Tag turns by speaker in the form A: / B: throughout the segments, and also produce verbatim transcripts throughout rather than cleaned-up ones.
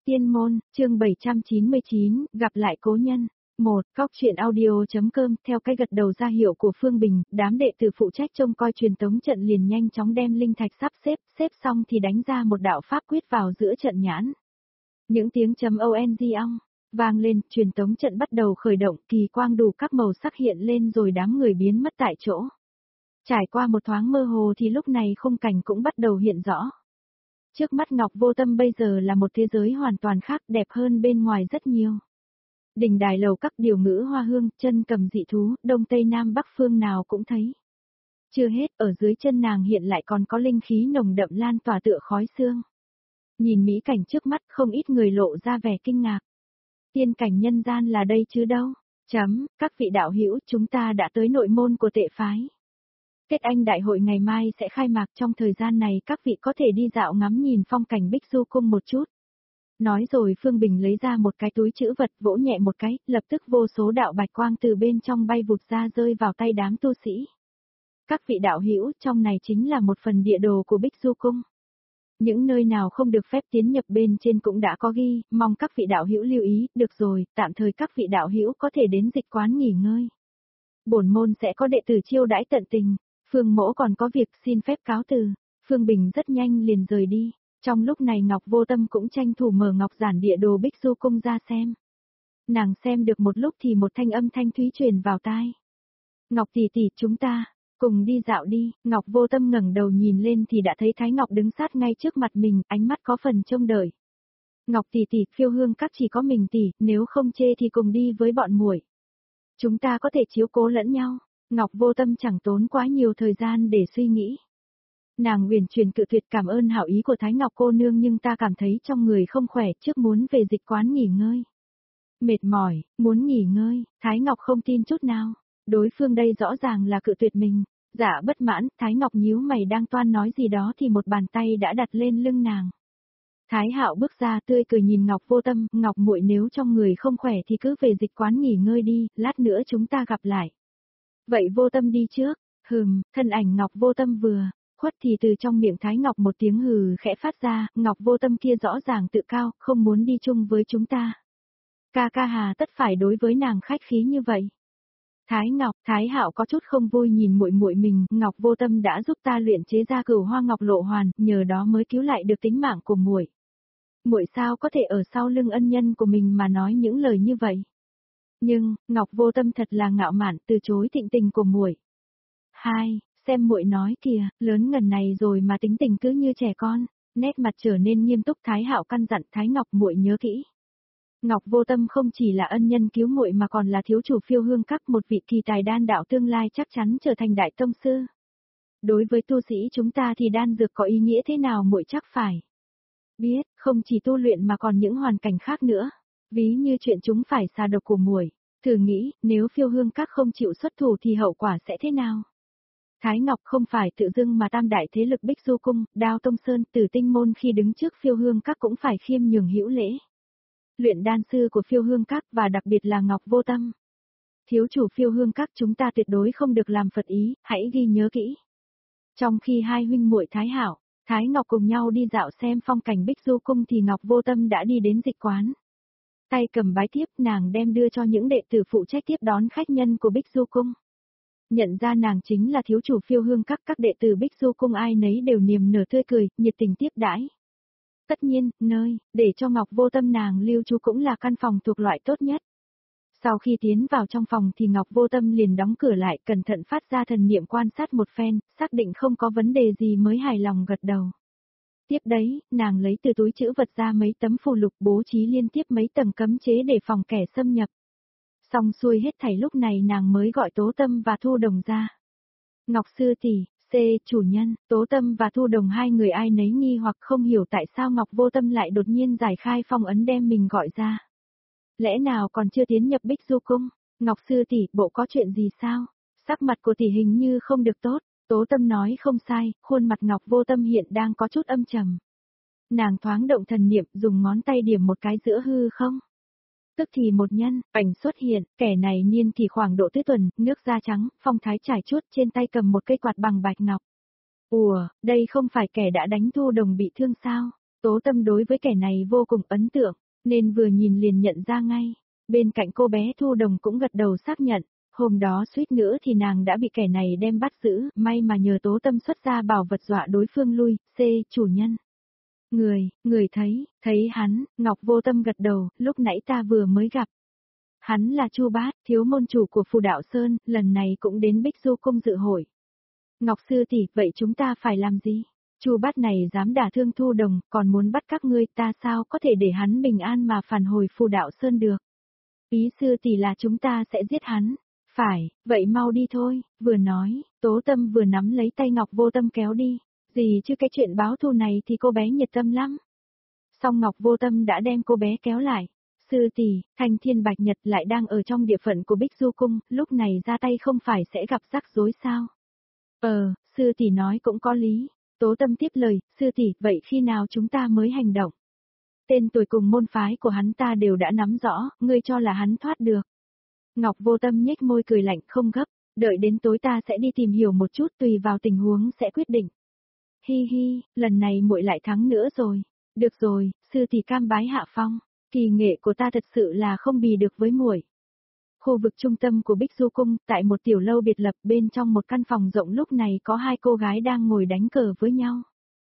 A: Tiên môn, chương bảy trăm chín mươi chín, gặp lại cố nhân. một. Cóc truyện audio.com. Theo cái gật đầu ra hiệu của Phương Bình, đám đệ tử phụ trách trông coi truyền tống trận liền nhanh chóng đem linh thạch sắp xếp, xếp xong thì đánh ra một đạo pháp quyết vào giữa trận nhãn. Những tiếng chấm ong ong vang lên, truyền tống trận bắt đầu khởi động, kỳ quang đủ các màu sắc hiện lên rồi đám người biến mất tại chỗ. Trải qua một thoáng mơ hồ thì lúc này khung cảnh cũng bắt đầu hiện rõ. Trước mắt Ngọc Vô Tâm bây giờ là một thế giới hoàn toàn khác, đẹp hơn bên ngoài rất nhiều. Đỉnh đài lầu các điều ngữ hoa hương, chân cầm dị thú, đông tây nam bắc phương nào cũng thấy. Chưa hết, ở dưới chân nàng hiện lại còn có linh khí nồng đậm lan tỏa tựa khói xương. Nhìn mỹ cảnh trước mắt, không ít người lộ ra vẻ kinh ngạc. Tiên cảnh nhân gian là đây chứ đâu. Chấm, các vị đạo hữu, chúng ta đã tới nội môn của tệ phái. Kết Anh đại hội ngày mai sẽ khai mạc, trong thời gian này các vị có thể đi dạo ngắm nhìn phong cảnh Bích Du Cung một chút. Nói rồi Phương Bình lấy ra một cái túi trữ vật, vỗ nhẹ một cái, lập tức vô số đạo bạch quang từ bên trong bay vụt ra rơi vào tay đám tu sĩ. Các vị đạo hữu, trong này chính là một phần địa đồ của Bích Du Cung. Những nơi nào không được phép tiến nhập bên trên cũng đã có ghi, mong các vị đạo hữu lưu ý. Được rồi, tạm thời các vị đạo hữu có thể đến dịch quán nghỉ ngơi. Bổn môn sẽ có đệ tử chiêu đãi tận tình. Phương Mỗ còn có việc xin phép cáo từ. Phương Bình rất nhanh liền rời đi. Trong lúc này Ngọc Vô Tâm cũng tranh thủ mở ngọc giản địa đồ Bích Du Cung ra xem. Nàng xem được một lúc thì một thanh âm thanh thúy truyền vào tai. Ngọc tỷ tỷ, chúng ta cùng đi dạo đi. Ngọc Vô Tâm ngẩng đầu nhìn lên thì đã thấy Thái Ngọc đứng sát ngay trước mặt mình, ánh mắt có phần trông đợi. Ngọc tỷ tỷ, Phiêu Hương các chỉ có mình tỷ, nếu không chê thì cùng đi với bọn muội. Chúng ta có thể chiếu cố lẫn nhau. Ngọc Vô Tâm chẳng tốn quá nhiều thời gian để suy nghĩ. Nàng uyển chuyển cự tuyệt cảm ơn hảo ý của Thái Ngọc cô nương, nhưng ta cảm thấy trong người không khỏe, trước muốn về dịch quán nghỉ ngơi. Mệt mỏi, muốn nghỉ ngơi, Thái Ngọc không tin chút nào. Đối phương đây rõ ràng là cự tuyệt mình. Dạ bất mãn, Thái Ngọc nhíu mày đang toan nói gì đó thì một bàn tay đã đặt lên lưng nàng. Thái Hạo bước ra tươi cười nhìn Ngọc Vô Tâm, Ngọc muội nếu trong người không khỏe thì cứ về dịch quán nghỉ ngơi đi, lát nữa chúng ta gặp lại. Vậy Vô Tâm đi trước. Hừm, thân ảnh Ngọc Vô Tâm vừa khuất thì từ trong miệng Thái Ngọc một tiếng hừ khẽ phát ra, Ngọc Vô Tâm kia rõ ràng tự cao, không muốn đi chung với chúng ta. Ca ca hà tất phải đối với nàng khách khí như vậy. Thái Ngọc, Thái Hạo có chút không vui nhìn muội muội mình, Ngọc Vô Tâm đã giúp ta luyện chế ra Cửu Hoa Ngọc Lộ Hoàn, nhờ đó mới cứu lại được tính mạng của muội. Muội sao có thể ở sau lưng ân nhân của mình mà nói những lời như vậy? Nhưng, Ngọc Vô Tâm thật là ngạo mạn, từ chối thịnh tình của muội. Hai, xem muội nói kìa, lớn ngần này rồi mà tính tình cứ như trẻ con. Nét mặt trở nên nghiêm túc, Thái Hạo căn dặn Thái Ngọc muội nhớ kỹ. Ngọc Vô Tâm không chỉ là ân nhân cứu muội mà còn là thiếu chủ Phiêu Hương các, một vị kỳ tài đan đạo tương lai chắc chắn trở thành đại tông sư. Đối với tu sĩ chúng ta thì đan dược có ý nghĩa thế nào muội chắc phải biết, không chỉ tu luyện mà còn những hoàn cảnh khác nữa. Ví như chuyện chúng phải xà độc của muội, thử nghĩ, nếu Phiêu Hương các không chịu xuất thủ thì hậu quả sẽ thế nào? Thái Ngọc không phải tự dưng mà tam đại thế lực Bích Du Cung, Đao Tông Sơn, Tử Tinh môn khi đứng trước Phiêu Hương các cũng phải khiêm nhường hữu lễ. Luyện đan sư của Phiêu Hương các và đặc biệt là Ngọc Vô Tâm. Thiếu chủ Phiêu Hương các chúng ta tuyệt đối không được làm phật ý, hãy ghi nhớ kỹ. Trong khi hai huynh muội Thái Hạo, Thái Ngọc cùng nhau đi dạo xem phong cảnh Bích Du Cung thì Ngọc Vô Tâm đã đi đến dịch quán. Tay cầm bái tiếp, nàng đem đưa cho những đệ tử phụ trách tiếp đón khách nhân của Bích Du Cung. Nhận ra nàng chính là thiếu chủ Phiêu Hương các, các đệ tử Bích Du Cung ai nấy đều niềm nở tươi cười, nhiệt tình tiếp đãi. Tất nhiên, nơi để cho Ngọc Vô Tâm nàng lưu trú cũng là căn phòng thuộc loại tốt nhất. Sau khi tiến vào trong phòng thì Ngọc Vô Tâm liền đóng cửa lại, cẩn thận phát ra thần niệm quan sát một phen, xác định không có vấn đề gì mới hài lòng gật đầu. Tiếp đấy, nàng lấy từ túi trữ vật ra mấy tấm phù lục bố trí liên tiếp mấy tầng cấm chế để phòng kẻ xâm nhập. Xong xuôi hết thảy lúc này nàng mới gọi Tố Tâm và Thu Đồng ra. Ngọc sư tỷ, C chủ nhân, Tố Tâm và Thu Đồng hai người ai nấy nghi hoặc không hiểu tại sao Ngọc Vô Tâm lại đột nhiên giải khai phong ấn đem mình gọi ra. Lẽ nào còn chưa tiến nhập Bích Du Cung? Ngọc sư tỷ, bộ có chuyện gì sao? Sắc mặt của tỷ hình như không được tốt. Tố Tâm nói không sai, khuôn mặt Ngọc Vô Tâm hiện đang có chút âm trầm. Nàng thoáng động thần niệm, dùng ngón tay điểm một cái giữa hư không. Tức thì một nhân ảnh xuất hiện, kẻ này niên thì khoảng độ tứ tuần, nước da trắng, phong thái trải chuốt, trên tay cầm một cây quạt bằng bạch ngọc. Ủa, đây không phải kẻ đã đánh Thu Đồng bị thương sao? Tố Tâm đối với kẻ này vô cùng ấn tượng, nên vừa nhìn liền nhận ra ngay. Bên cạnh cô bé Thu Đồng cũng gật đầu xác nhận, hôm đó suýt nữa thì nàng đã bị kẻ này đem bắt giữ, may mà nhờ Tố Tâm xuất ra bảo vật dọa đối phương lui, c, chủ nhân. Người, người thấy, thấy hắn, Ngọc Vô Tâm gật đầu, lúc nãy ta vừa mới gặp. Hắn là Chu Bát, thiếu môn chủ của Phù Đạo Sơn, lần này cũng đến Bích Du Cung dự hội. Ngọc sư tỷ, vậy chúng ta phải làm gì? Chu Bát này dám đả thương Thu Đồng, còn muốn bắt các ngươi, ta sao có thể để hắn bình an mà phản hồi Phù Đạo Sơn được? Ý sư tỷ là chúng ta sẽ giết hắn. Phải, vậy mau đi thôi, vừa nói, Tố Tâm vừa nắm lấy tay Ngọc Vô Tâm kéo đi. Gì chứ cái chuyện báo thù này thì cô bé nhiệt tâm lắm. Song Ngọc Vô Tâm đã đem cô bé kéo lại. Sư tỷ, Thanh Thiên Bạch Nhật lại đang ở trong địa phận của Bích Du Cung, lúc này ra tay không phải sẽ gặp rắc rối sao? Ờ, sư tỷ nói cũng có lý. Tố Tâm tiếp lời, sư tỷ, vậy khi nào chúng ta mới hành động? Tên tuổi cùng môn phái của hắn ta đều đã nắm rõ, ngươi cho là hắn thoát được. Ngọc Vô Tâm nhếch môi cười lạnh, không gấp, đợi đến tối ta sẽ đi tìm hiểu một chút, tùy vào tình huống sẽ quyết định. Hi hi, lần này muội lại thắng nữa rồi. Được rồi, sư tỷ cam bái hạ phong, kỳ nghệ của ta thật sự là không bì được với muội. Khu vực trung tâm của Bích Du Cung, tại một tiểu lâu biệt lập bên trong một căn phòng rộng lúc này có hai cô gái đang ngồi đánh cờ với nhau.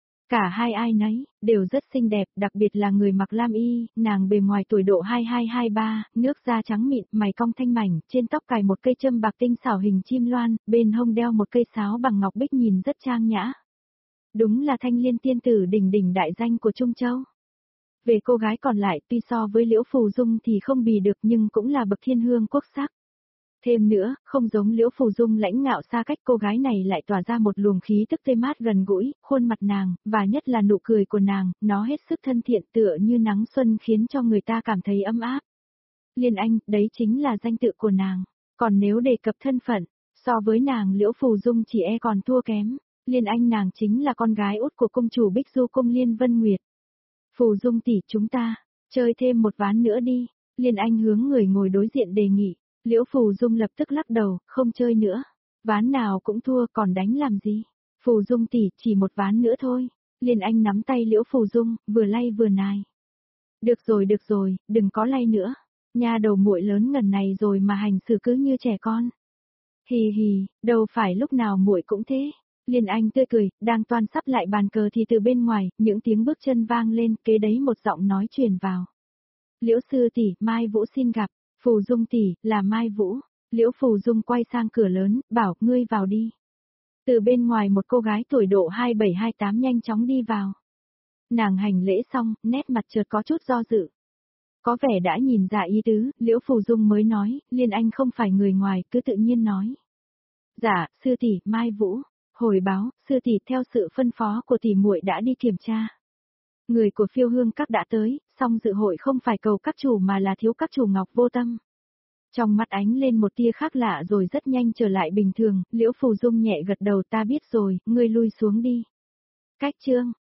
A: Cả hai ai nấy, đều rất xinh đẹp, đặc biệt là người mặc lam y, nàng bề ngoài tuổi độ hai hai hai ba, nước da trắng mịn, mày cong thanh mảnh, trên tóc cài một cây châm bạc tinh xảo hình chim loan, bên hông đeo một cây sáo bằng ngọc bích nhìn rất trang nhã. Đúng là Thanh Liên tiên tử đỉnh đỉnh đại danh của Trung Châu. Về cô gái còn lại tuy so với Liễu Phù Dung thì không bì được nhưng cũng là bậc thiên hương quốc sắc. Thêm nữa, không giống Liễu Phù Dung lãnh ngạo xa cách, cô gái này lại tỏa ra một luồng khí tức tươi mát gần gũi, khuôn mặt nàng, và nhất là nụ cười của nàng, nó hết sức thân thiện tựa như nắng xuân khiến cho người ta cảm thấy ấm áp. Liên Anh, đấy chính là danh tự của nàng. Còn nếu đề cập thân phận, so với nàng Liễu Phù Dung chỉ e còn thua kém. Liên Anh nàng chính là con gái út của cung chủ Bích Du Cung Liên Vân Nguyệt. Phù Dung tỷ, chúng ta, chơi thêm một ván nữa đi. Liên Anh hướng người ngồi đối diện đề nghị. Liễu Phù Dung lập tức lắc đầu, không chơi nữa. Ván nào cũng thua còn đánh làm gì. Phù Dung tỷ, chỉ một ván nữa thôi. Liên Anh nắm tay Liễu Phù Dung, vừa lay vừa nài. Được rồi được rồi, đừng có lay nữa. Nha đầu muội lớn ngần này rồi mà hành xử cứ như trẻ con. Hì hì, đâu phải lúc nào muội cũng thế. Liên Anh tươi cười, đang toan sắp lại bàn cờ thì từ bên ngoài, những tiếng bước chân vang lên, kế đấy một giọng nói truyền vào. Liễu sư tỷ, Mai Vũ xin gặp. Phù Dung tỷ, là Mai Vũ. Liễu Phù Dung quay sang cửa lớn, bảo, ngươi vào đi. Từ bên ngoài một cô gái tuổi độ hai bảy hai tám nhanh chóng đi vào. Nàng hành lễ xong, nét mặt chợt có chút do dự. Có vẻ đã nhìn ra ý tứ, Liễu Phù Dung mới nói, Liên Anh không phải người ngoài, cứ tự nhiên nói. Dạ, sư tỷ, Mai Vũ. Hồi báo, sư tỷ, theo sự phân phó của tỷ muội đã đi kiểm tra. Người của Phiêu Hương Các đã tới, song dự hội không phải cầu các chủ mà là thiếu các chủ Ngọc Vô Tâm. Trong mắt ánh lên một tia khác lạ rồi rất nhanh trở lại bình thường, Liễu Phù Dung nhẹ gật đầu, ta biết rồi, ngươi lui xuống đi. Cách chương